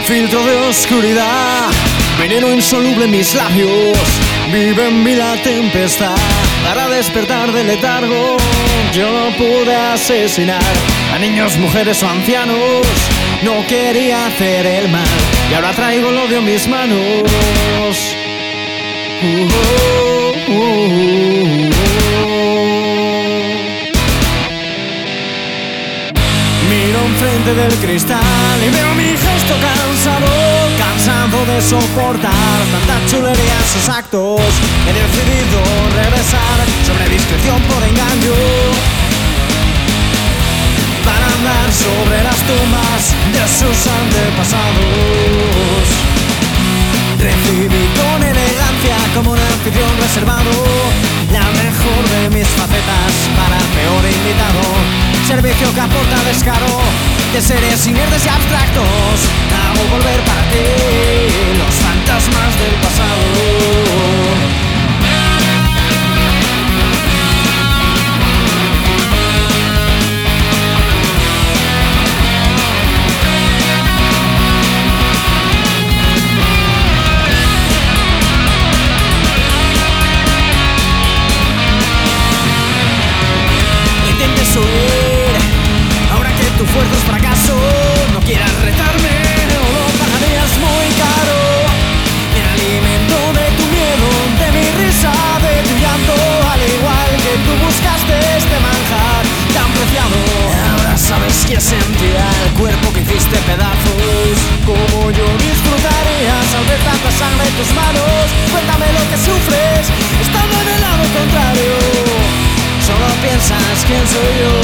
filtro de oscuridad, veneno insoluble en mis labios, vive en mí la tempestad. Para despertar del letargo, yo no pude asesinar a niños, mujeres o ancianos. No quería hacer el mal y ahora traigo el odio en mis manos. Miro enfrente del cristal y veo mi gesto cansado de soportar tantas chulerías, sus actos. He decidido regresar sobre discreción por engaño, para andar sobre las tumbas de sus antepasados. Recibí con elegancia, como un anfitrión reservado, la mejor de mis facetas para el peor invitado. Servicio que aporta descaro de seres inertes y abstractos. Hago volver para ti los fantasmas del pasado. Ahora que tu fuerte es fracaso, no quieras retarme o lo pagarías muy caro. Me alimento de tu miedo, de mi risa, de tu llanto, al igual que tú buscaste este manjar tan preciado. Ahora sabes que sentía el cuerpo que hiciste pedazos, como yo disfrutarías al ver tanta sangre en tus manos. Cuéntame lo que sufres, estando en el lado contrario. Solo piensas quién soy yo.